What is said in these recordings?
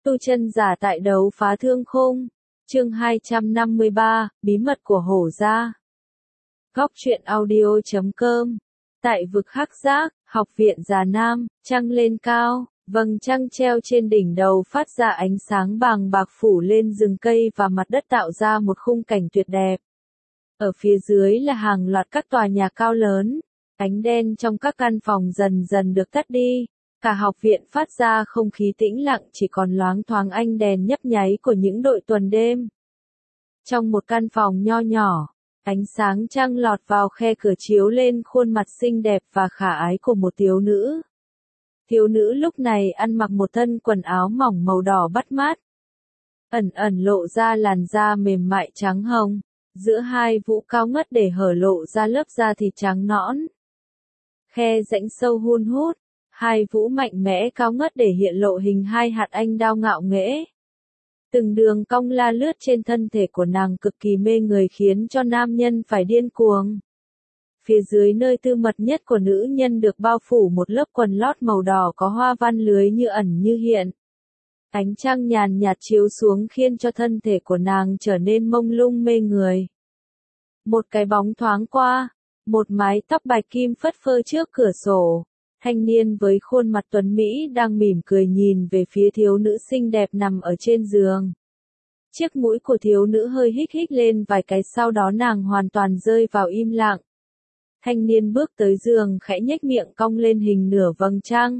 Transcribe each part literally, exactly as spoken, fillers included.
Tu chân giả tại đấu phá thương khung. Chương hai trăm năm mươi ba, bí mật của hổ gia. Góc truyện audio chấm com. Tại vực Hắc Giác, học viện Già Nam, trăng lên cao, vầng trăng treo trên đỉnh đầu phát ra ánh sáng bàng bạc phủ lên rừng cây và mặt đất tạo ra một khung cảnh tuyệt đẹp. Ở phía dưới là hàng loạt các tòa nhà cao lớn, ánh đen trong các căn phòng dần dần được tắt đi. Cả học viện phát ra không khí tĩnh lặng, chỉ còn loáng thoáng ánh đèn nhấp nháy của những đội tuần đêm. Trong một căn phòng nho nhỏ, ánh sáng trăng lọt vào khe cửa chiếu lên khuôn mặt xinh đẹp và khả ái của một thiếu nữ. Thiếu nữ lúc này ăn mặc một thân quần áo mỏng màu đỏ bắt mắt, ẩn ẩn lộ ra làn da mềm mại trắng hồng, giữa hai vú cao ngất để hở lộ ra lớp da thịt trắng nõn. Khe rãnh sâu hun hút, hai vú mạnh mẽ cao ngất để hiện lộ hình hai hạt anh đao ngạo nghễ. Từng đường cong la lướt trên thân thể của nàng cực kỳ mê người khiến cho nam nhân phải điên cuồng. Phía dưới nơi tư mật nhất của nữ nhân được bao phủ một lớp quần lót màu đỏ có hoa văn lưới như ẩn như hiện. Ánh trăng nhàn nhạt chiếu xuống khiến cho thân thể của nàng trở nên mông lung mê người. Một cái bóng thoáng qua, một mái tóc bạch kim phất phơ trước cửa sổ. Thanh niên với khuôn mặt tuấn Mỹ đang mỉm cười nhìn về phía thiếu nữ xinh đẹp nằm ở trên giường. Chiếc mũi của thiếu nữ hơi hích hích lên vài cái, sau đó nàng hoàn toàn rơi vào im lặng. Thanh niên bước tới giường khẽ nhếch miệng cong lên hình nửa vầng trăng.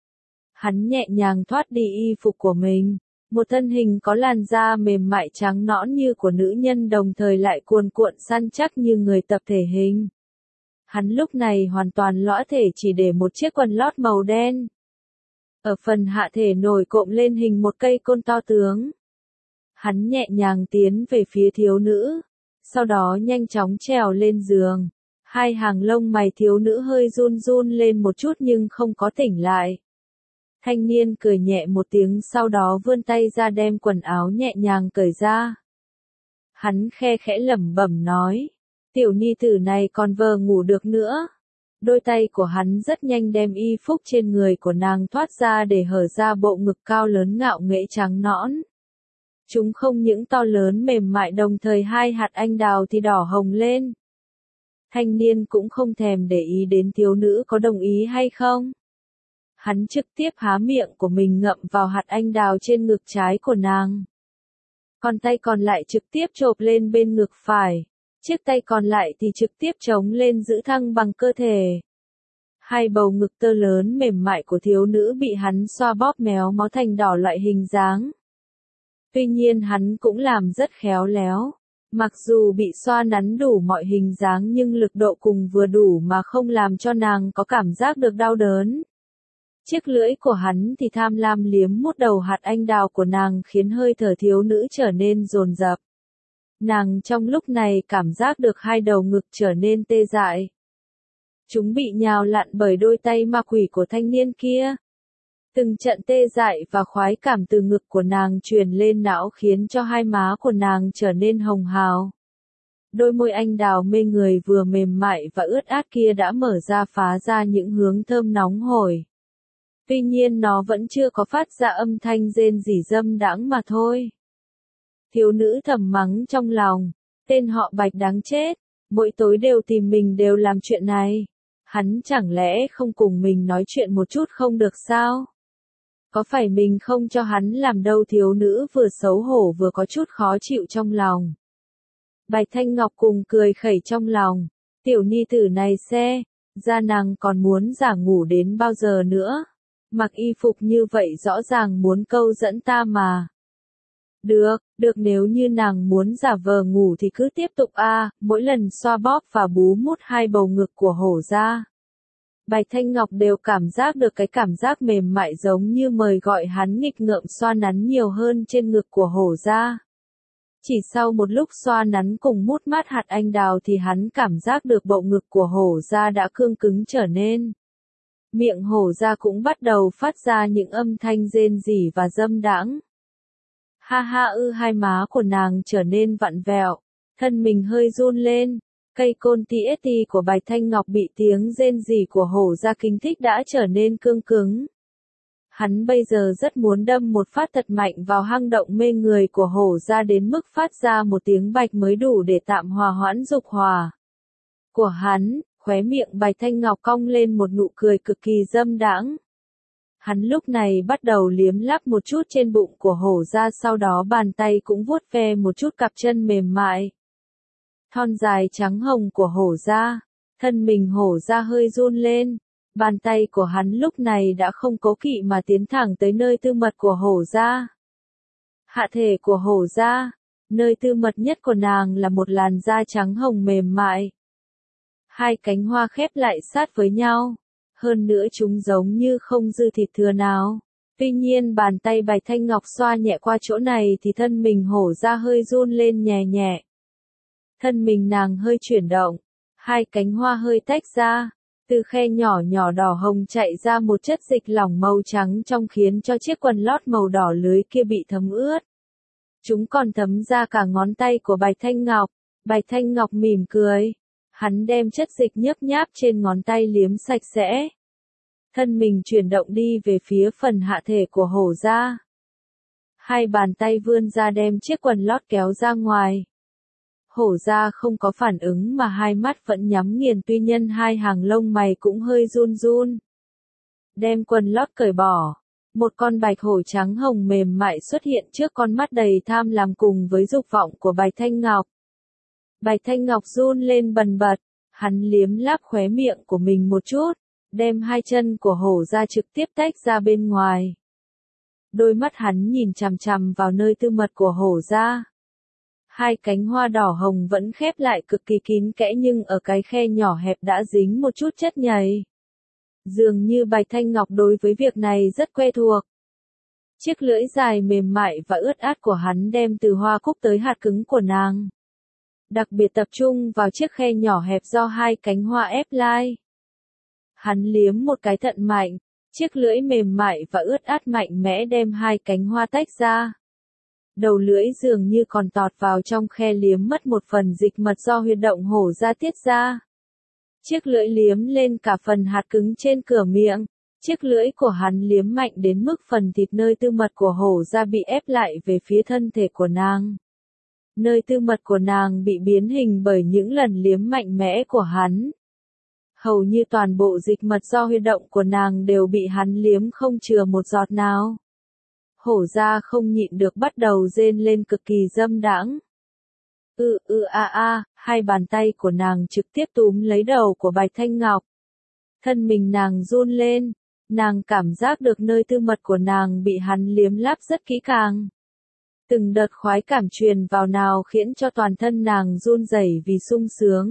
Hắn nhẹ nhàng thoát đi y phục của mình. Một thân hình có làn da mềm mại trắng nõn như của nữ nhân đồng thời lại cuồn cuộn săn chắc như người tập thể hình. Hắn lúc này hoàn toàn lõa thể chỉ để một chiếc quần lót màu đen. Ở phần hạ thể nổi cộm lên hình một cây côn to tướng. Hắn nhẹ nhàng tiến về phía thiếu nữ, sau đó nhanh chóng trèo lên giường. Hai hàng lông mày thiếu nữ hơi run run lên một chút nhưng không có tỉnh lại. Thanh niên cười nhẹ một tiếng sau đó vươn tay ra đem quần áo nhẹ nhàng cởi ra. Hắn khe khẽ lẩm bẩm nói. Tiểu ni tử này còn vờ ngủ được nữa. Đôi tay của hắn rất nhanh đem y phục trên người của nàng thoát ra để hở ra bộ ngực cao lớn ngạo nghễ trắng nõn. Chúng không những to lớn mềm mại đồng thời hai hạt anh đào thì đỏ hồng lên. Thanh niên cũng không thèm để ý đến thiếu nữ có đồng ý hay không. Hắn trực tiếp há miệng của mình ngậm vào hạt anh đào trên ngực trái của nàng. Còn tay còn lại trực tiếp chộp lên bên ngực phải. Chiếc tay còn lại thì trực tiếp chống lên giữ thăng bằng cơ thể. Hai bầu ngực tơ lớn mềm mại của thiếu nữ bị hắn xoa bóp méo mó thành đỏ loại hình dáng. Tuy nhiên hắn cũng làm rất khéo léo. Mặc dù bị xoa nắn đủ mọi hình dáng nhưng lực độ cùng vừa đủ mà không làm cho nàng có cảm giác được đau đớn. Chiếc lưỡi của hắn thì tham lam liếm mút đầu hạt anh đào của nàng khiến hơi thở thiếu nữ trở nên dồn dập. Nàng trong lúc này cảm giác được hai đầu ngực trở nên tê dại. Chúng bị nhào lặn bởi đôi tay ma quỷ của thanh niên kia. Từng trận tê dại và khoái cảm từ ngực của nàng truyền lên não khiến cho hai má của nàng trở nên hồng hào. Đôi môi anh đào mê người vừa mềm mại và ướt át kia đã mở ra phá ra những hướng thơm nóng hổi. Tuy nhiên nó vẫn chưa có phát ra âm thanh rên rỉ dâm đãng mà thôi. Thiếu nữ thầm mắng trong lòng, tên họ Bạch đáng chết, mỗi tối đều tìm mình đều làm chuyện này. Hắn chẳng lẽ không cùng mình nói chuyện một chút không được sao? Có phải mình không cho hắn làm đâu? Thiếu nữ vừa xấu hổ vừa có chút khó chịu trong lòng. Bạch Thanh Ngọc cùng cười khẩy trong lòng, tiểu ni tử này xe, ra nàng còn muốn giả ngủ đến bao giờ nữa? Mặc y phục như vậy rõ ràng muốn câu dẫn ta mà. Được, được nếu như nàng muốn giả vờ ngủ thì cứ tiếp tục a, à, mỗi lần xoa bóp và bú mút hai bầu ngực của hổ ra. Bạch Thanh Ngọc đều cảm giác được cái cảm giác mềm mại giống như mời gọi hắn nghịch ngợm xoa nắn nhiều hơn trên ngực của hổ ra. Chỉ sau một lúc xoa nắn cùng mút mát hạt anh đào thì hắn cảm giác được bộ ngực của hổ ra đã cương cứng trở nên. Miệng hổ ra cũng bắt đầu phát ra những âm thanh rên rỉ và dâm đãng. Ha ha ư, hai má của nàng trở nên vặn vẹo, thân mình hơi run lên, cây côn tê ét tê của Bạch Thanh Ngọc bị tiếng rên rỉ của hổ ra kích thích đã trở nên cương cứng. Hắn bây giờ rất muốn đâm một phát thật mạnh vào hang động mê người của hổ ra đến mức phát ra một tiếng bạch mới đủ để tạm hòa hoãn dục hỏa của hắn, khóe miệng Bạch Thanh Ngọc cong lên một nụ cười cực kỳ dâm đãng. Hắn lúc này bắt đầu liếm láp một chút trên bụng của hổ ra, sau đó bàn tay cũng vuốt ve một chút cặp chân mềm mại, thon dài trắng hồng của hổ ra. Thân mình hổ ra hơi run lên, bàn tay của hắn lúc này đã không cố kỵ mà tiến thẳng tới nơi tư mật của hổ ra. Hạ thể của hổ ra, nơi tư mật nhất của nàng là một làn da trắng hồng mềm mại. Hai cánh hoa khép lại sát với nhau, hơn nữa chúng giống như không dư thịt thừa nào. Tuy nhiên bàn tay Bạch Thanh Ngọc xoa nhẹ qua chỗ này thì thân mình hổ ra hơi run lên nhẹ nhẹ. Thân mình nàng hơi chuyển động, hai cánh hoa hơi tách ra, từ khe nhỏ nhỏ đỏ hồng chạy ra một chất dịch lỏng màu trắng trong khiến cho chiếc quần lót màu đỏ lưới kia bị thấm ướt. Chúng còn thấm ra cả ngón tay của Bạch Thanh Ngọc. Bạch Thanh Ngọc mỉm cười. Hắn đem chất dịch nhớp nháp trên ngón tay liếm sạch sẽ. Thân mình chuyển động đi về phía phần hạ thể của hổ ra. Hai bàn tay vươn ra đem chiếc quần lót kéo ra ngoài. Hổ ra không có phản ứng mà hai mắt vẫn nhắm nghiền, tuy nhiên hai hàng lông mày cũng hơi run run. Đem quần lót cởi bỏ. Một con bạch hổ trắng hồng mềm mại xuất hiện trước con mắt đầy tham lam cùng với dục vọng của Bạch Thanh Ngọc. Bạch Thanh Ngọc run lên bần bật, hắn liếm láp khóe miệng của mình một chút, đem hai chân của hổ ra trực tiếp tách ra bên ngoài. Đôi mắt hắn nhìn chằm chằm vào nơi tư mật của hổ ra. Hai cánh hoa đỏ hồng vẫn khép lại cực kỳ kín kẽ nhưng ở cái khe nhỏ hẹp đã dính một chút chất nhầy. Dường như Bạch Thanh Ngọc đối với việc này rất quen thuộc. Chiếc lưỡi dài mềm mại và ướt át của hắn đem từ hoa cúc tới hạt cứng của nàng. Đặc biệt tập trung vào chiếc khe nhỏ hẹp do hai cánh hoa ép lai. Hắn liếm một cái thận mạnh, chiếc lưỡi mềm mại và ướt át mạnh mẽ đem hai cánh hoa tách ra. Đầu lưỡi dường như còn tọt vào trong khe liếm mất một phần dịch mật do huyệt động hổ ra tiết ra. Chiếc lưỡi liếm lên cả phần hạt cứng trên cửa miệng. Chiếc lưỡi của hắn liếm mạnh đến mức phần thịt nơi tư mật của hổ ra bị ép lại về phía thân thể của nàng. Nơi tư mật của nàng bị biến hình bởi những lần liếm mạnh mẽ của hắn. Hầu như toàn bộ dịch mật do huyệt động của nàng đều bị hắn liếm không chừa một giọt nào. Hổ ra không nhịn được bắt đầu rên lên cực kỳ dâm đãng. Ư ư a a, hai bàn tay của nàng trực tiếp túm lấy đầu của Bạch Thanh Ngọc. Thân mình nàng run lên, nàng cảm giác được nơi tư mật của nàng bị hắn liếm láp rất kỹ càng. Từng đợt khoái cảm truyền vào nào khiến cho toàn thân nàng run rẩy vì sung sướng.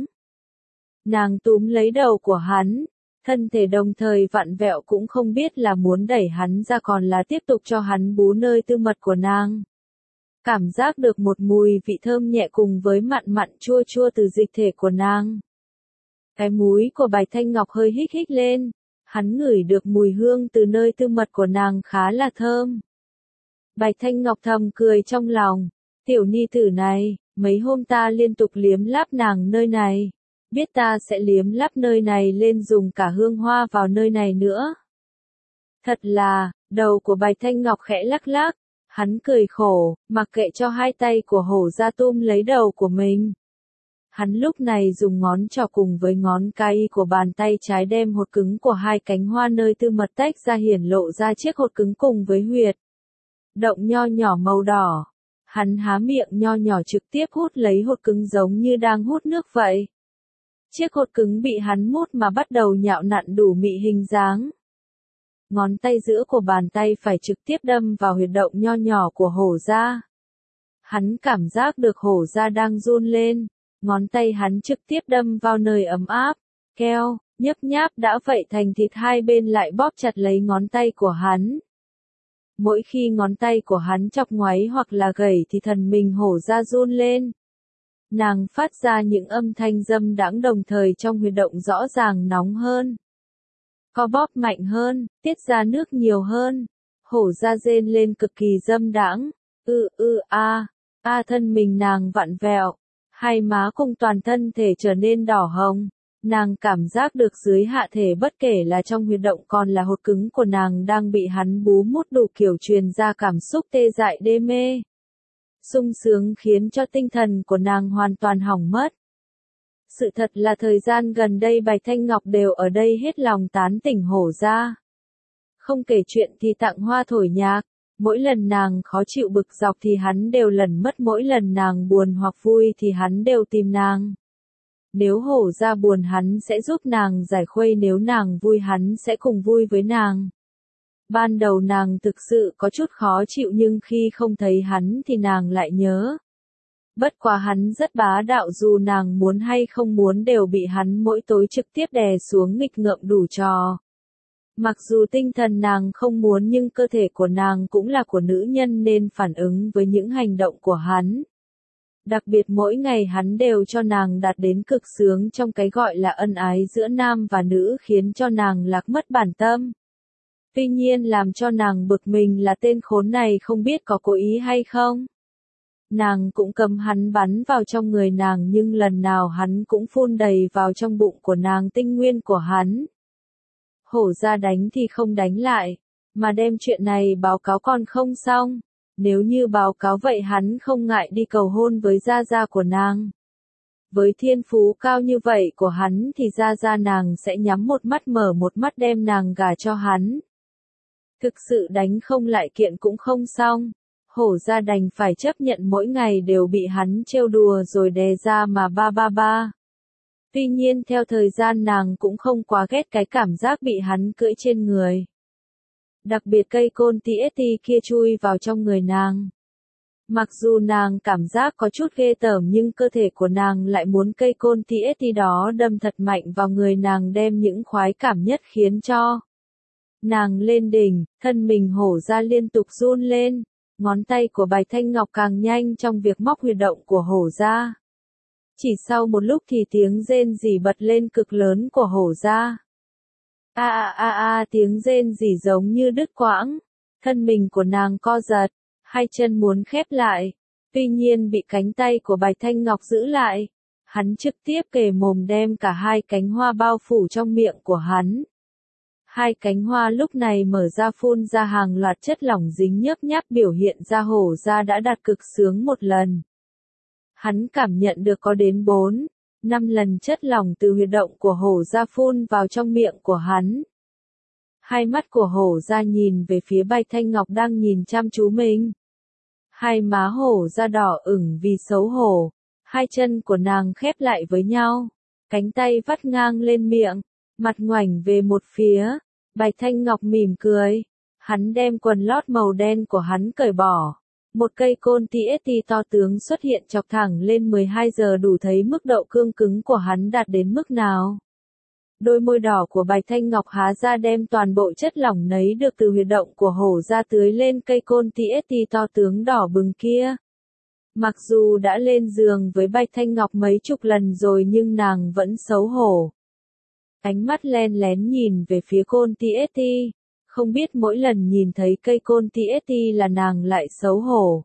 Nàng túm lấy đầu của hắn, thân thể đồng thời vặn vẹo cũng không biết là muốn đẩy hắn ra còn là tiếp tục cho hắn bú nơi tư mật của nàng. Cảm giác được một mùi vị thơm nhẹ cùng với mặn mặn chua chua từ dịch thể của nàng. Cái mũi của Bạch Thanh Ngọc hơi hích hích lên, hắn ngửi được mùi hương từ nơi tư mật của nàng khá là thơm. Bạch Thanh Ngọc thầm cười trong lòng, tiểu ni tử này, mấy hôm ta liên tục liếm láp nàng nơi này, biết ta sẽ liếm láp nơi này lên dùng cả hương hoa vào nơi này nữa. Thật là, đầu của Bạch Thanh Ngọc khẽ lắc lắc, hắn cười khổ, mặc kệ cho hai tay của hổ ra túm lấy đầu của mình. Hắn lúc này dùng ngón trỏ cùng với ngón cái của bàn tay trái đem hột cứng của hai cánh hoa nơi tư mật tách ra hiển lộ ra chiếc hột cứng cùng với huyệt động nho nhỏ màu đỏ. Hắn há miệng nho nhỏ trực tiếp hút lấy hột cứng giống như đang hút nước vậy. Chiếc hột cứng bị hắn mút mà bắt đầu nhạo nặn đủ mị hình dáng. Ngón tay giữa của bàn tay phải trực tiếp đâm vào huyệt động nho nhỏ của hổ ra. Hắn cảm giác được hổ ra đang run lên. Ngón tay hắn trực tiếp đâm vào nơi ấm áp, keo, nhấp nháp đã vậy thành thịt hai bên lại bóp chặt lấy ngón tay của hắn. Mỗi khi ngón tay của hắn chọc ngoáy hoặc là gẩy thì thần mình hổ ra run lên. Nàng phát ra những âm thanh dâm đãng đồng thời trong huyệt động rõ ràng nóng hơn. Co bóp mạnh hơn, tiết ra nước nhiều hơn. Hổ ra rên lên cực kỳ dâm đãng. Ư ư a, a thân mình nàng vặn vẹo. Hai má cùng toàn thân thể trở nên đỏ hồng. Nàng cảm giác được dưới hạ thể bất kể là trong huyệt động còn là hột cứng của nàng đang bị hắn bú mút đủ kiểu truyền ra cảm xúc tê dại đê mê. Sung sướng khiến cho tinh thần của nàng hoàn toàn hỏng mất. Sự thật là thời gian gần đây Bạch Thanh Ngọc đều ở đây hết lòng tán tỉnh Hổ Gia. Không kể chuyện thì tặng hoa thổi nhạc, mỗi lần nàng khó chịu bực dọc thì hắn đều lần mất, mỗi lần nàng buồn hoặc vui thì hắn đều tìm nàng. Nếu Hổ Gia buồn hắn sẽ giúp nàng giải khuây, nếu nàng vui hắn sẽ cùng vui với nàng. Ban đầu nàng thực sự có chút khó chịu nhưng khi không thấy hắn thì nàng lại nhớ. Bất quá hắn rất bá đạo, dù nàng muốn hay không muốn đều bị hắn mỗi tối trực tiếp đè xuống nghịch ngợm đủ trò. Mặc dù tinh thần nàng không muốn nhưng cơ thể của nàng cũng là của nữ nhân nên phản ứng với những hành động của hắn. Đặc biệt mỗi ngày hắn đều cho nàng đạt đến cực sướng trong cái gọi là ân ái giữa nam và nữ, khiến cho nàng lạc mất bản tâm. Tuy nhiên làm cho nàng bực mình là tên khốn này không biết có cố ý hay không. Nàng cũng cầm hắn bắn vào trong người nàng nhưng lần nào hắn cũng phun đầy vào trong bụng của nàng tinh nguyên của hắn. Hổ Gia đánh thì không đánh lại, mà đem chuyện này báo cáo còn không xong. Nếu như báo cáo vậy hắn không ngại đi cầu hôn với gia gia của nàng. Với thiên phú cao như vậy của hắn thì gia gia nàng sẽ nhắm một mắt mở một mắt đem nàng gả cho hắn. Thực sự đánh không lại kiện cũng không xong. Hổ Gia đành phải chấp nhận mỗi ngày đều bị hắn trêu đùa rồi đè ra mà ba ba ba. Tuy nhiên theo thời gian nàng cũng không quá ghét cái cảm giác bị hắn cưỡi trên người. Đặc biệt cây côn tê ét tê kia chui vào trong người nàng. Mặc dù nàng cảm giác có chút ghê tởm nhưng cơ thể của nàng lại muốn cây côn tê ét tê đó đâm thật mạnh vào người nàng, đem những khoái cảm nhất khiến cho nàng lên đỉnh, thân mình Hổ Gia liên tục run lên. Ngón tay của Bạch Thanh Ngọc càng nhanh trong việc móc huyệt động của Hổ Gia. Chỉ sau một lúc thì tiếng rên rỉ bật lên cực lớn của Hổ Gia. A a a a, tiếng rên rỉ giống như đứt quãng. Thân mình của nàng co giật, hai chân muốn khép lại. Tuy nhiên bị cánh tay của Bạch Thanh Ngọc giữ lại. Hắn trực tiếp kề mồm đem cả hai cánh hoa bao phủ trong miệng của hắn. Hai cánh hoa lúc này mở ra phun ra hàng loạt chất lỏng dính nhớp nháp, biểu hiện ra Hổ Gia đã đạt cực sướng một lần. Hắn cảm nhận được có đến bốn, năm lần chất lỏng từ huyệt động của Hổ Gia phun vào trong miệng của hắn. Hai mắt của Hổ Gia nhìn về phía Bạch Thanh Ngọc đang nhìn chăm chú mình. Hai má Hổ Gia đỏ ửng vì xấu hổ, hai chân của nàng khép lại với nhau, cánh tay vắt ngang lên miệng, mặt ngoảnh về một phía. Bạch Thanh Ngọc mỉm cười, hắn đem quần lót màu đen của hắn cởi bỏ. Một cây côn tê ét tê to tướng xuất hiện chọc thẳng lên mười hai giờ, đủ thấy mức độ cương cứng của hắn đạt đến mức nào. Đôi môi đỏ của Bạch Thanh Ngọc há ra đem toàn bộ chất lỏng nấy được từ huyệt động của Hổ Gia tưới lên cây côn tê ét tê to tướng đỏ bừng kia. Mặc dù đã lên giường với Bạch Thanh Ngọc mấy chục lần rồi nhưng nàng vẫn xấu hổ. Ánh mắt len lén nhìn về phía côn tê ét tê, không biết mỗi lần nhìn thấy cây côn tê ét tê là nàng lại xấu hổ.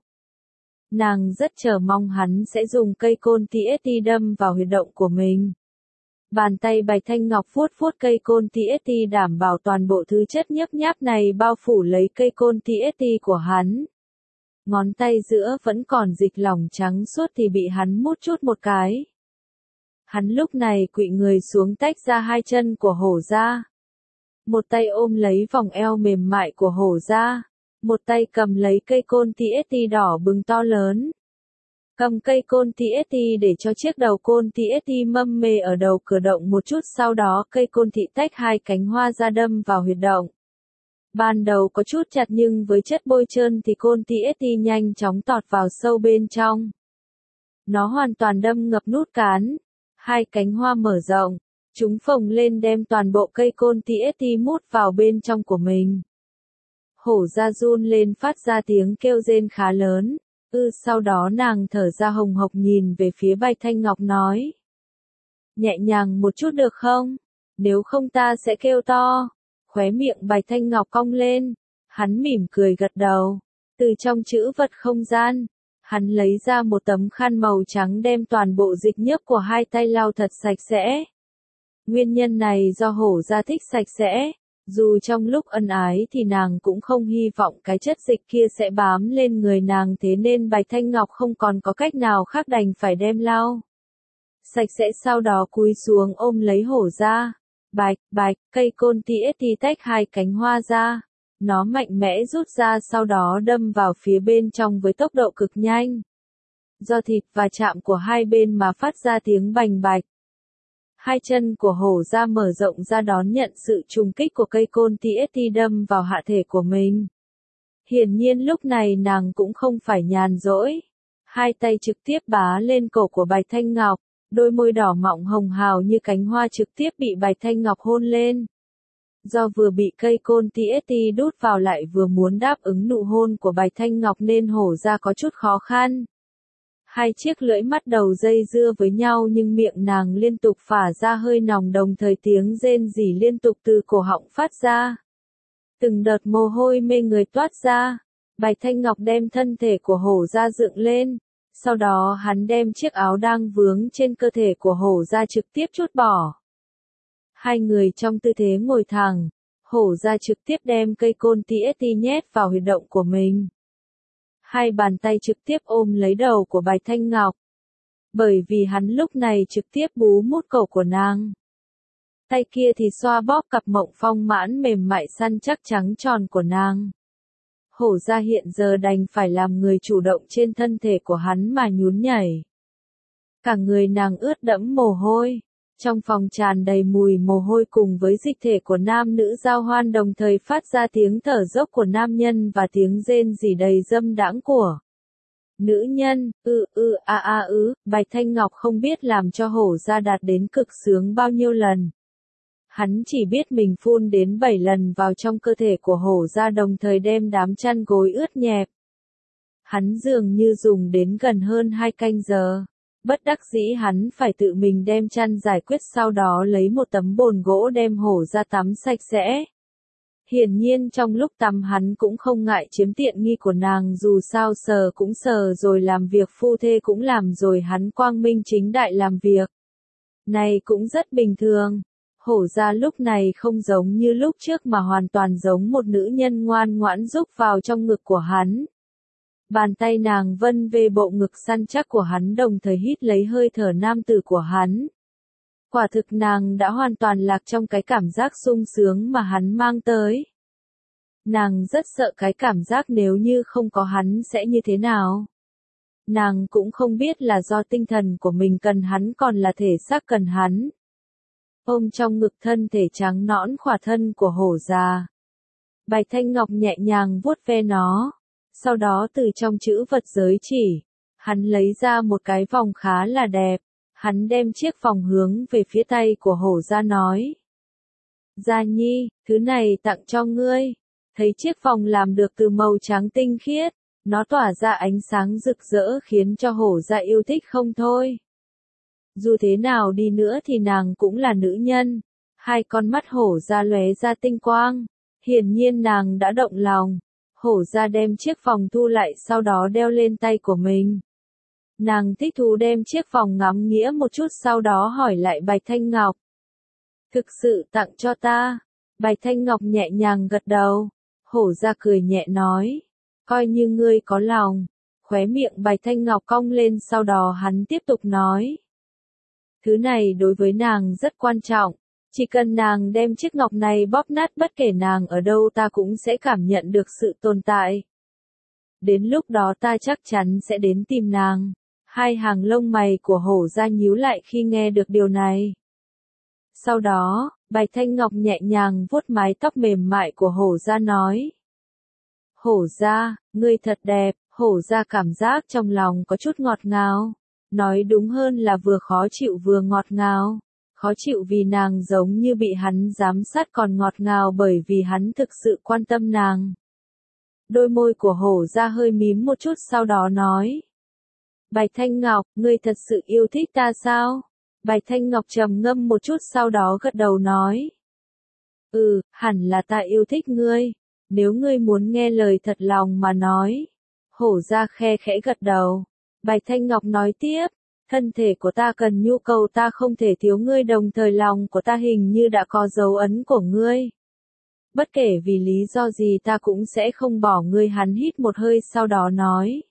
Nàng rất chờ mong hắn sẽ dùng cây côn tê ét tê đâm vào huyệt động của mình. Bàn tay Bạch Thanh Ngọc vuốt vuốt cây côn tê ét tê, đảm bảo toàn bộ thứ chất nhấp nháp này bao phủ lấy cây côn tê ét tê của hắn. Ngón tay giữa vẫn còn dịch lỏng trắng suốt thì bị hắn mút chút một cái. Hắn lúc này quỵ người xuống tách ra hai chân của Hổ Gia. Một tay ôm lấy vòng eo mềm mại của Hổ Gia, một tay cầm lấy cây côn tê ét tê đỏ bừng to lớn. Cầm cây côn tê ét tê để cho chiếc đầu côn tê ét tê mâm mê ở đầu cửa động một chút, sau đó cây côn thị tách hai cánh hoa ra đâm vào huyệt động. Ban đầu có chút chặt nhưng với chất bôi trơn thì côn tê ét tê nhanh chóng tọt vào sâu bên trong. Nó hoàn toàn đâm ngập nút cán. Hai cánh hoa mở rộng, chúng phồng lên đem toàn bộ cây côn tê ét tê mút vào bên trong của mình. Hổ Gia run lên phát ra tiếng kêu rên khá lớn. Ư sau đó nàng thở ra hồng hộc nhìn về phía Bạch Thanh Ngọc nói. Nhẹ nhàng một chút được không? Nếu không ta sẽ kêu to. Khóe miệng Bạch Thanh Ngọc cong lên. Hắn mỉm cười gật đầu. Từ trong trữ vật không gian, hắn lấy ra một tấm khăn màu trắng đem toàn bộ dịch nhớp của hai tay lau thật sạch sẽ. Nguyên nhân này do hổ gia thích sạch sẽ, dù trong lúc ân ái thì nàng cũng không hy vọng cái chất dịch kia sẽ bám lên người nàng, thế nên Bạch Thanh Ngọc không còn có cách nào khác đành phải đem lau sạch sẽ, sau đó cúi xuống ôm lấy hổ ra. Bạch, bạch, cây côn tỉa ti tách hai cánh hoa ra. Nó mạnh mẽ rút ra, sau đó đâm vào phía bên trong với tốc độ cực nhanh. Do thịt và chạm của hai bên mà phát ra tiếng bành bạch. Hai chân của hổ ra mở rộng ra đón nhận sự trùng kích của cây côn tỉa ti đâm vào hạ thể của mình. Hiển nhiên lúc này nàng cũng không phải nhàn rỗi. Hai tay trực tiếp bá lên cổ của Bạch Thanh Ngọc. Đôi môi đỏ mọng hồng hào như cánh hoa trực tiếp bị Bạch Thanh Ngọc hôn lên. Do vừa bị cây côn tỉa ti đút vào lại vừa muốn đáp ứng nụ hôn của Bạch Thanh Ngọc nên hổ ra có chút khó khăn. Hai chiếc lưỡi mắt đầu dây dưa với nhau nhưng miệng nàng liên tục phả ra hơi nòng, đồng thời tiếng rên rỉ liên tục từ cổ họng phát ra. Từng đợt mồ hôi mê người toát ra. Bạch Thanh Ngọc đem thân thể của hổ ra dựng lên. Sau đó hắn đem chiếc áo đang vướng trên cơ thể của hổ ra trực tiếp trút bỏ. Hai người trong tư thế ngồi thẳng, hổ ra trực tiếp đem cây côn tỉa ti nhét vào huyệt động của mình. Hai bàn tay trực tiếp ôm lấy đầu của Bạch Thanh Ngọc. Bởi vì hắn lúc này trực tiếp bú mút cổ của nàng. Tay kia thì xoa bóp cặp mộng phong mãn mềm mại săn chắc trắng tròn của nàng. Hổ ra hiện giờ đành phải làm người chủ động trên thân thể của hắn mà nhún nhảy. Cả người nàng ướt đẫm mồ hôi. Trong phòng tràn đầy mùi mồ hôi cùng với dịch thể của nam nữ giao hoan, đồng thời phát ra tiếng thở dốc của nam nhân và tiếng rên rỉ đầy dâm đãng của nữ nhân. Ư ư a a ứ, Bạch Thanh Ngọc không biết làm cho hổ ra đạt đến cực sướng bao nhiêu lần. Hắn chỉ biết mình phun đến bảy lần vào trong cơ thể của hổ ra, đồng thời đem đám chăn gối ướt nhẹp. Hắn dường như dùng đến gần hơn hai canh giờ. Bất đắc dĩ hắn phải tự mình đem chăn giải quyết, sau đó lấy một tấm bồn gỗ đem hổ ra tắm sạch sẽ. Hiển nhiên trong lúc tắm hắn cũng không ngại chiếm tiện nghi của nàng, dù sao sờ cũng sờ rồi, làm việc phu thê cũng làm rồi, hắn quang minh chính đại làm việc này cũng rất bình thường. Hổ ra lúc này không giống như lúc trước mà hoàn toàn giống một nữ nhân ngoan ngoãn rúc vào trong ngực của hắn. Bàn tay nàng vân về bộ ngực săn chắc của hắn, đồng thời hít lấy hơi thở nam tử của hắn. Quả thực nàng đã hoàn toàn lạc trong cái cảm giác sung sướng mà hắn mang tới. Nàng rất sợ cái cảm giác nếu như không có hắn sẽ như thế nào. Nàng cũng không biết là do tinh thần của mình cần hắn còn là thể xác cần hắn. Ôm trong ngực thân thể trắng nõn khỏa thân của hổ già. Bạch Thanh Ngọc nhẹ nhàng vuốt ve nó. Sau đó từ trong chữ vật giới chỉ, hắn lấy ra một cái vòng khá là đẹp. Hắn đem chiếc vòng hướng về phía tay của hổ ra nói. Gia Nhi, thứ này tặng cho ngươi. Thấy chiếc vòng làm được từ màu trắng tinh khiết, nó tỏa ra ánh sáng rực rỡ khiến cho hổ ra yêu thích không thôi. Dù thế nào đi nữa thì nàng cũng là nữ nhân. Hai con mắt hổ ra lóe ra tinh quang. Hiển nhiên nàng đã động lòng. Hổ ra đem chiếc vòng thu lại, sau đó đeo lên tay của mình. Nàng thích thú đem chiếc vòng ngắm nghĩa một chút, sau đó hỏi lại Bạch Thanh Ngọc. Thực sự tặng cho ta? Bạch Thanh Ngọc nhẹ nhàng gật đầu. Hổ ra cười nhẹ nói. Coi như ngươi có lòng. Khóe miệng Bạch Thanh Ngọc cong lên, sau đó hắn tiếp tục nói. Thứ này đối với nàng rất quan trọng. Chỉ cần nàng đem chiếc ngọc này bóp nát, bất kể nàng ở đâu ta cũng sẽ cảm nhận được sự tồn tại. Đến lúc đó ta chắc chắn sẽ đến tìm nàng. Hai hàng lông mày của hổ ra nhíu lại khi nghe được điều này. Sau đó, Bạch Thanh Ngọc nhẹ nhàng vuốt mái tóc mềm mại của hổ ra nói. Hổ ra, ngươi thật đẹp. Hổ ra cảm giác trong lòng có chút ngọt ngào. Nói đúng hơn là vừa khó chịu vừa ngọt ngào. Khó chịu vì nàng giống như bị hắn giám sát, còn ngọt ngào bởi vì hắn thực sự quan tâm nàng. Đôi môi của hổ ra hơi mím một chút, sau đó nói. Bạch Thanh Ngọc, ngươi thật sự yêu thích ta sao? Bạch Thanh Ngọc trầm ngâm một chút, sau đó gật đầu nói. Ừ, hẳn là ta yêu thích ngươi. Nếu ngươi muốn nghe lời thật lòng mà nói. Hổ ra khe khẽ gật đầu. Bạch Thanh Ngọc nói tiếp. thân thể của ta cần nhu cầu ta không thể thiếu ngươi đồng thời lòng của ta hình như đã có dấu ấn của ngươi. Bất kể vì lý do gì ta cũng sẽ không bỏ ngươi. Hắn hít một hơi sau đó nói.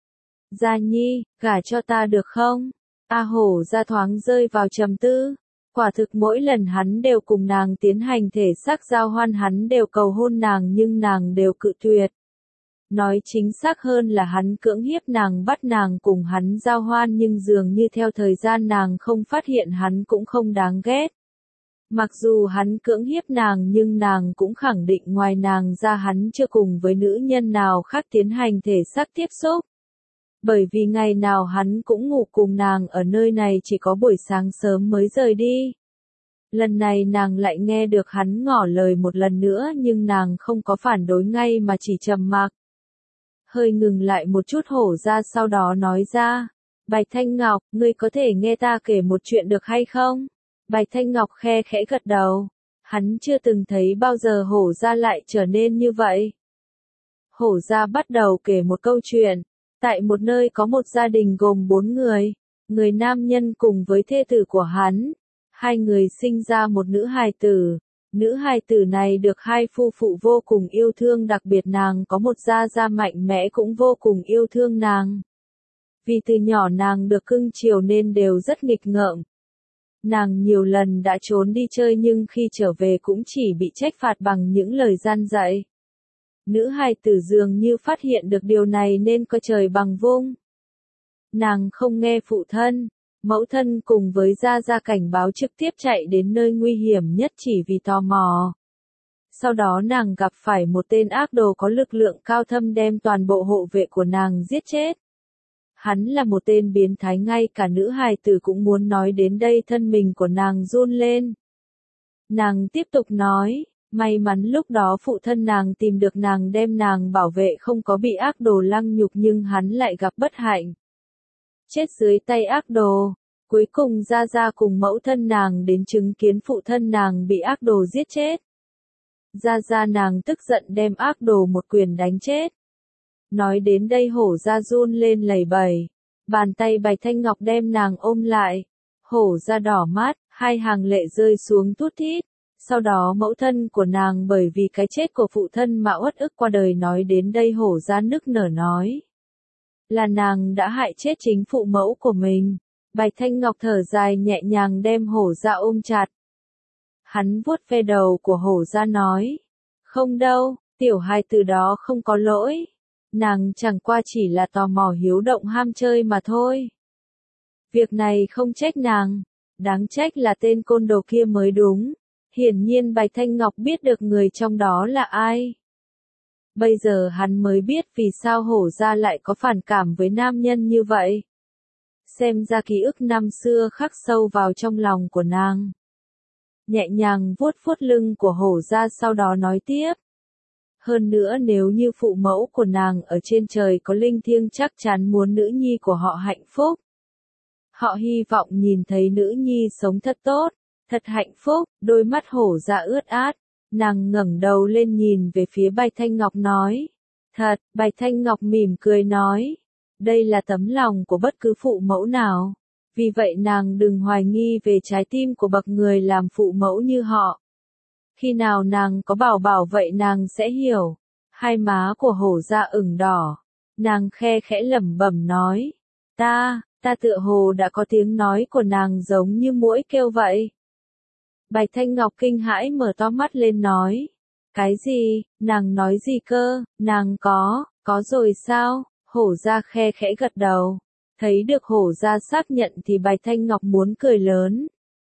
Gia Nhi, gả cho ta được không? A Hổ Gia thoáng rơi vào trầm tư. Quả thực mỗi lần hắn đều cùng nàng tiến hành thể xác giao hoan hắn đều cầu hôn nàng nhưng nàng đều cự tuyệt. Nói chính xác hơn là hắn cưỡng hiếp nàng bắt nàng cùng hắn giao hoan nhưng dường như theo thời gian nàng không phát hiện hắn cũng không đáng ghét. Mặc dù hắn cưỡng hiếp nàng nhưng nàng cũng khẳng định ngoài nàng ra hắn chưa cùng với nữ nhân nào khác tiến hành thể xác tiếp xúc. Bởi vì ngày nào hắn cũng ngủ cùng nàng ở nơi này chỉ có buổi sáng sớm mới rời đi. Lần này nàng lại nghe được hắn ngỏ lời một lần nữa nhưng nàng không có phản đối ngay mà chỉ trầm mặc. Hơi ngừng lại một chút Hổ Gia sau đó nói ra. Bạch Thanh Ngọc, ngươi có thể nghe ta kể một chuyện được hay không? Bạch Thanh Ngọc khe khẽ gật đầu. Hắn chưa từng thấy bao giờ Hổ Gia lại trở nên như vậy. Hổ Gia bắt đầu kể một câu chuyện. Tại một nơi có một gia đình gồm bốn người. Người nam nhân cùng với thê tử của hắn. Hai người sinh ra một nữ hài tử. Nữ hài tử này được hai phu phụ vô cùng yêu thương đặc biệt nàng có một gia gia mạnh mẽ cũng vô cùng yêu thương nàng. Vì từ nhỏ nàng được cưng chiều nên đều rất nghịch ngợm. Nàng nhiều lần đã trốn đi chơi nhưng khi trở về cũng chỉ bị trách phạt bằng những lời gian dạy. Nữ hài tử dường như phát hiện được điều này nên coi trời bằng vung. Nàng không nghe phụ thân, mẫu thân cùng với gia gia cảnh báo trực tiếp chạy đến nơi nguy hiểm nhất chỉ vì tò mò. Sau đó nàng gặp phải một tên ác đồ có lực lượng cao thâm đem toàn bộ hộ vệ của nàng giết chết. Hắn là một tên biến thái ngay cả nữ hài tử cũng muốn nói đến đây thân mình của nàng run lên. Nàng tiếp tục nói, may mắn lúc đó phụ thân nàng tìm được nàng đem nàng bảo vệ không có bị ác đồ lăng nhục nhưng hắn lại gặp bất hạnh. Chết dưới tay ác đồ, cuối cùng gia gia cùng mẫu thân nàng đến chứng kiến phụ thân nàng bị ác đồ giết chết. Gia gia nàng tức giận đem ác đồ một quyền đánh chết. Nói đến đây Hổ Gia run lên lẩy bẩy, bàn tay Bạch Thanh Ngọc đem nàng ôm lại. Hổ Gia đỏ mắt, hai hàng lệ rơi xuống tút thít. Sau đó mẫu thân của nàng bởi vì cái chết của phụ thân mà uất ức qua đời nói đến đây Hổ Gia nức nở nói. Là nàng đã hại chết chính phụ mẫu của mình. Bạch Thanh Ngọc thở dài nhẹ nhàng đem Hổ Gia ôm chặt. Hắn vuốt ve đầu của Hổ Gia nói. Không đâu, tiểu hài từ đó không có lỗi. Nàng chẳng qua chỉ là tò mò hiếu động ham chơi mà thôi. Việc này không trách nàng. Đáng trách là tên côn đồ kia mới đúng. Hiển nhiên Bạch Thanh Ngọc biết được người trong đó là ai. Bây giờ hắn mới biết vì sao Hổ Gia lại có phản cảm với nam nhân như vậy. Xem ra ký ức năm xưa khắc sâu vào trong lòng của nàng. Nhẹ nhàng vuốt vuốt lưng của Hổ Gia sau đó nói tiếp. Hơn nữa nếu như phụ mẫu của nàng ở trên trời có linh thiêng chắc chắn muốn nữ nhi của họ hạnh phúc. Họ hy vọng nhìn thấy nữ nhi sống thật tốt, thật hạnh phúc, đôi mắt Hổ Gia ướt át. Nàng ngẩng đầu lên nhìn về phía Bạch Thanh Ngọc nói. Thật, Bạch Thanh Ngọc mỉm cười nói. Đây là tấm lòng của bất cứ phụ mẫu nào. Vì vậy nàng đừng hoài nghi về trái tim của bậc người làm phụ mẫu như họ. Khi nào nàng có bảo bảo vậy nàng sẽ hiểu. Hai má của Hổ Gia ửng đỏ. Nàng khe khẽ lẩm bẩm nói. Ta, ta tựa hồ đã có tiếng nói của nàng giống như muỗi kêu vậy. Bạch Thanh Ngọc kinh hãi mở to mắt lên nói. Cái gì, nàng nói gì cơ, nàng có, có rồi sao? Hổ Gia khe khẽ gật đầu. Thấy được Hổ Gia xác nhận thì Bạch Thanh Ngọc muốn cười lớn.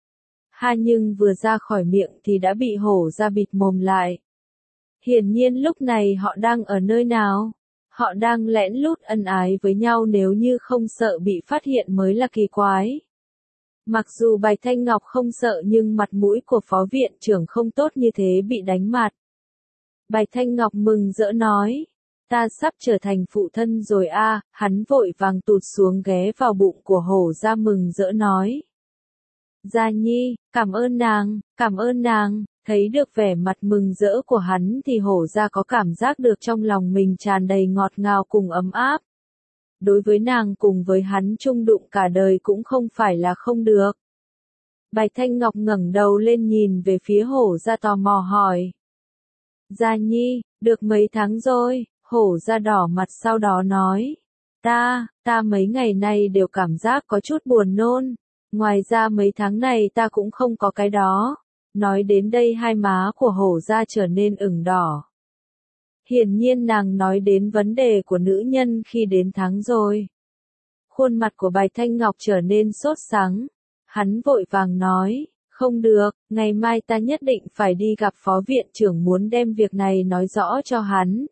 Ha nhưng vừa ra khỏi miệng thì đã bị Hổ Gia bịt mồm lại. Hiển nhiên lúc này họ đang ở nơi nào? Họ đang lén lút ân ái với nhau nếu như không sợ bị phát hiện mới là kỳ quái. Mặc dù Bạch Thanh Ngọc không sợ nhưng mặt mũi của phó viện trưởng không tốt như thế bị đánh mặt. Bạch Thanh Ngọc mừng rỡ nói. Ta sắp trở thành phụ thân rồi a. À, hắn vội vàng tụt xuống ghé vào bụng của Hổ Gia mừng rỡ nói. Gia Nhi, cảm ơn nàng, cảm ơn nàng. Thấy được vẻ mặt mừng rỡ của hắn thì Hổ Gia có cảm giác được trong lòng mình tràn đầy ngọt ngào cùng ấm áp. đối với nàng cùng với hắn chung đụng cả đời cũng không phải là không được. Bạch Thanh Ngọc ngẩng đầu lên nhìn về phía hổ gia tò mò hỏi. Gia Nhi, được mấy tháng rồi, hổ gia đỏ mặt sau đó nói. Ta, ta mấy ngày nay đều cảm giác có chút buồn nôn, ngoài ra mấy tháng này ta cũng không có cái đó. Nói đến đây hai má của hổ gia trở nên ửng đỏ. Hiển nhiên nàng nói đến vấn đề của nữ nhân khi đến tháng rồi. Khuôn mặt của Bạch Thanh Ngọc trở nên sốt sắng. Hắn vội vàng nói, không được, ngày mai ta nhất định phải đi gặp phó viện trưởng muốn đem việc này nói rõ cho hắn.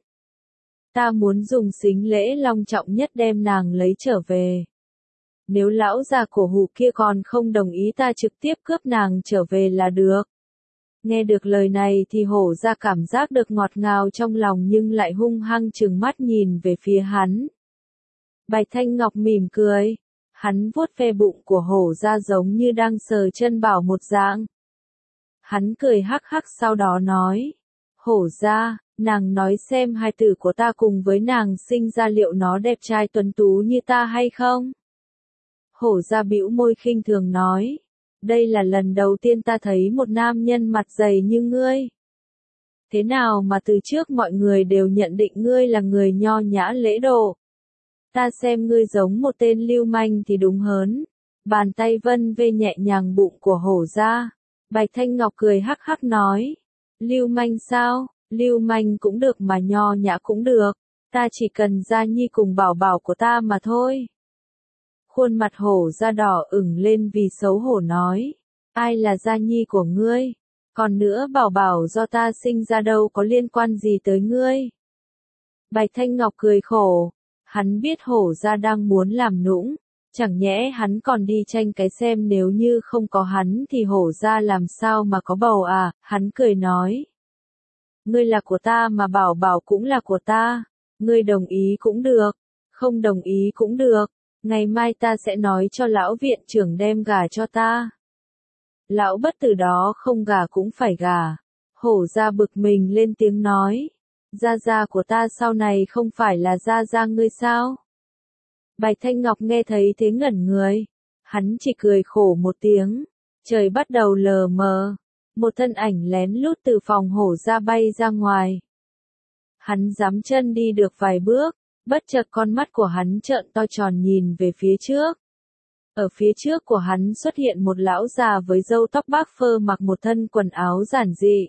Ta muốn dùng sính lễ long trọng nhất đem nàng lấy trở về. Nếu lão già cổ hủ kia còn không đồng ý ta trực tiếp cướp nàng trở về là được. Nghe được lời này thì hổ ra cảm giác được ngọt ngào trong lòng nhưng lại hung hăng trừng mắt nhìn về phía hắn. Bạch Thanh Ngọc mỉm cười. Hắn vuốt ve bụng của hổ ra giống như đang sờ chân bảo một dạng. Hắn cười hắc hắc sau đó nói. Hổ ra, nàng nói xem hai tử của ta cùng với nàng sinh ra liệu nó đẹp trai tuấn tú như ta hay không? Hổ ra bĩu môi khinh thường nói. Đây là lần đầu tiên ta thấy một nam nhân mặt dày như ngươi. Thế nào mà từ trước mọi người đều nhận định ngươi là người nho nhã lễ độ. Ta xem ngươi giống một tên lưu manh thì đúng hớn. Bàn tay vân vê nhẹ nhàng bụng của hổ ra. Bạch Thanh Ngọc cười hắc hắc nói. Lưu manh sao, lưu manh cũng được mà nho nhã cũng được. Ta chỉ cần Gia Nhi cùng bảo bảo của ta mà thôi. Khuôn mặt hổ ra đỏ ửng lên vì xấu hổ nói. Ai là Gia Nhi của ngươi? Còn nữa bảo bảo do ta sinh ra đâu có liên quan gì tới ngươi? Bạch Thanh Ngọc cười khổ. Hắn biết hổ ra đang muốn làm nũng. Chẳng nhẽ hắn còn đi tranh cái xem nếu như không có hắn thì hổ ra làm sao mà có bầu à? Hắn cười nói. Ngươi là của ta mà bảo bảo cũng là của ta. Ngươi đồng ý cũng được. Không đồng ý cũng được. Ngày mai ta sẽ nói cho lão viện trưởng đem gà cho ta. Lão bất tử đó không gà cũng phải gà. Hổ ra bực mình lên tiếng nói. Gia gia của ta sau này không phải là gia gia ngươi sao? Bạch Thanh Ngọc nghe thấy thế ngẩn người. Hắn chỉ cười khổ một tiếng. Trời bắt đầu lờ mờ. Một thân ảnh lén lút từ phòng hổ ra bay ra ngoài. Hắn giẫm chân đi được vài bước. Bất chợt con mắt của hắn trợn to tròn nhìn về phía trước. Ở phía trước của hắn xuất hiện một lão già với râu tóc bạc phơ mặc một thân quần áo giản dị.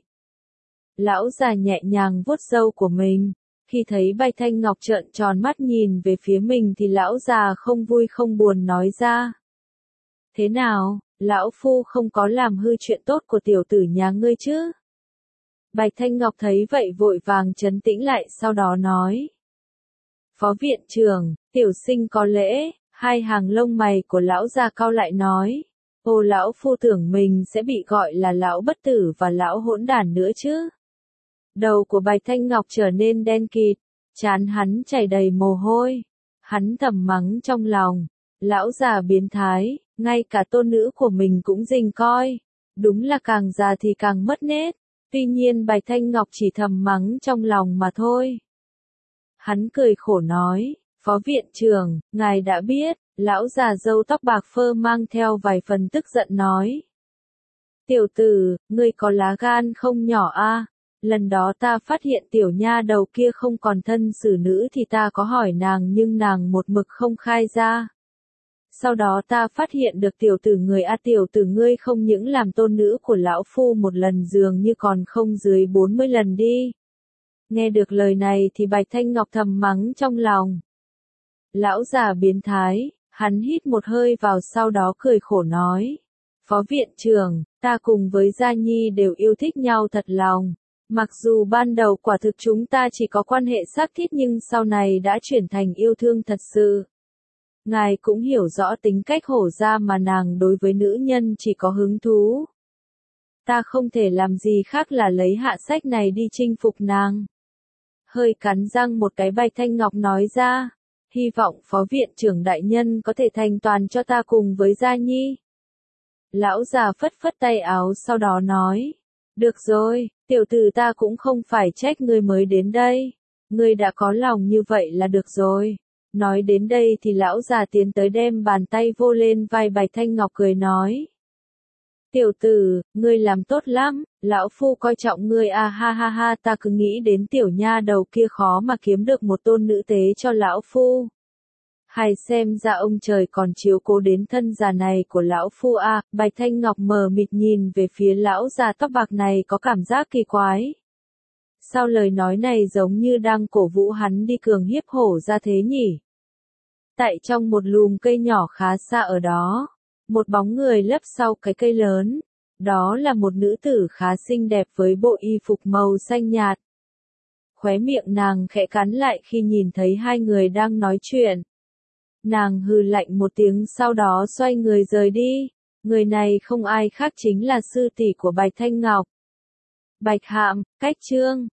Lão già nhẹ nhàng vuốt râu của mình. Khi thấy Bạch Thanh Ngọc trợn tròn mắt nhìn về phía mình thì lão già không vui không buồn nói ra. Thế nào, lão phu không có làm hư chuyện tốt của tiểu tử nhà ngươi chứ? Bạch Thanh Ngọc thấy vậy vội vàng trấn tĩnh lại sau đó nói. Phó viện trưởng, tiểu sinh có lễ, hai hàng lông mày của lão già cau lại nói. Ô lão phu tưởng mình sẽ bị gọi là lão bất tử và lão hỗn đản nữa chứ. Đầu của Bạch Thanh Ngọc trở nên đen kịt, trán hắn chảy đầy mồ hôi. Hắn thầm mắng trong lòng, lão già biến thái, ngay cả tôn nữ của mình cũng rình coi. Đúng là càng già thì càng mất nết. Tuy nhiên Bạch Thanh Ngọc chỉ thầm mắng trong lòng mà thôi. Hắn cười khổ nói, phó viện trưởng, ngài đã biết, lão già râu tóc bạc phơ mang theo vài phần tức giận nói. Tiểu tử, ngươi có lá gan không nhỏ a? Lần đó ta phát hiện tiểu nha đầu kia không còn thân xử nữ thì ta có hỏi nàng nhưng nàng một mực không khai ra. Sau đó ta phát hiện được tiểu tử người a tiểu tử ngươi không những làm tôn nữ của lão phu một lần dường như còn không dưới bốn mươi lần đi. Nghe được lời này thì Bạch Thanh Ngọc thầm mắng trong lòng. Lão già biến thái, hắn hít một hơi vào sau đó cười khổ nói. Phó viện trưởng, ta cùng với Gia Nhi đều yêu thích nhau thật lòng. Mặc dù ban đầu quả thực chúng ta chỉ có quan hệ xác thít nhưng sau này đã chuyển thành yêu thương thật sự. Ngài cũng hiểu rõ tính cách hổ ra mà nàng đối với nữ nhân chỉ có hứng thú. Ta không thể làm gì khác là lấy hạ sách này đi chinh phục nàng. Hơi cắn răng một cái Bạch Thanh Ngọc nói ra. Hy vọng phó viện trưởng đại nhân có thể thành toàn cho ta cùng với Gia Nhi. Lão già phất phất tay áo sau đó nói. Được rồi, tiểu tử ta cũng không phải trách ngươi mới đến đây. Ngươi đã có lòng như vậy là được rồi. Nói đến đây thì lão già tiến tới đem bàn tay vô lên vai Bạch Thanh Ngọc cười nói. Tiểu tử, ngươi làm tốt lắm, lão phu coi trọng ngươi à ha ha ha, ta cứ nghĩ đến tiểu nha đầu kia khó mà kiếm được một tôn nữ tế cho lão phu. Hay xem ra ông trời còn chiếu cố đến thân già này của lão phu à, Bạch Thanh Ngọc mờ mịt nhìn về phía lão già tóc bạc này có cảm giác kỳ quái. Sao lời nói này giống như đang cổ vũ hắn đi cường hiếp hổ ra thế nhỉ? Tại trong một lùm cây nhỏ khá xa ở đó, một bóng người lấp sau cái cây lớn. Đó là một nữ tử khá xinh đẹp với bộ y phục màu xanh nhạt. Khóe miệng nàng khẽ cắn lại khi nhìn thấy hai người đang nói chuyện. Nàng hừ lạnh một tiếng sau đó xoay người rời đi. Người này không ai khác chính là sư tỷ của Bạch Thanh Ngọc. Bạch Hạm, Cách Trương.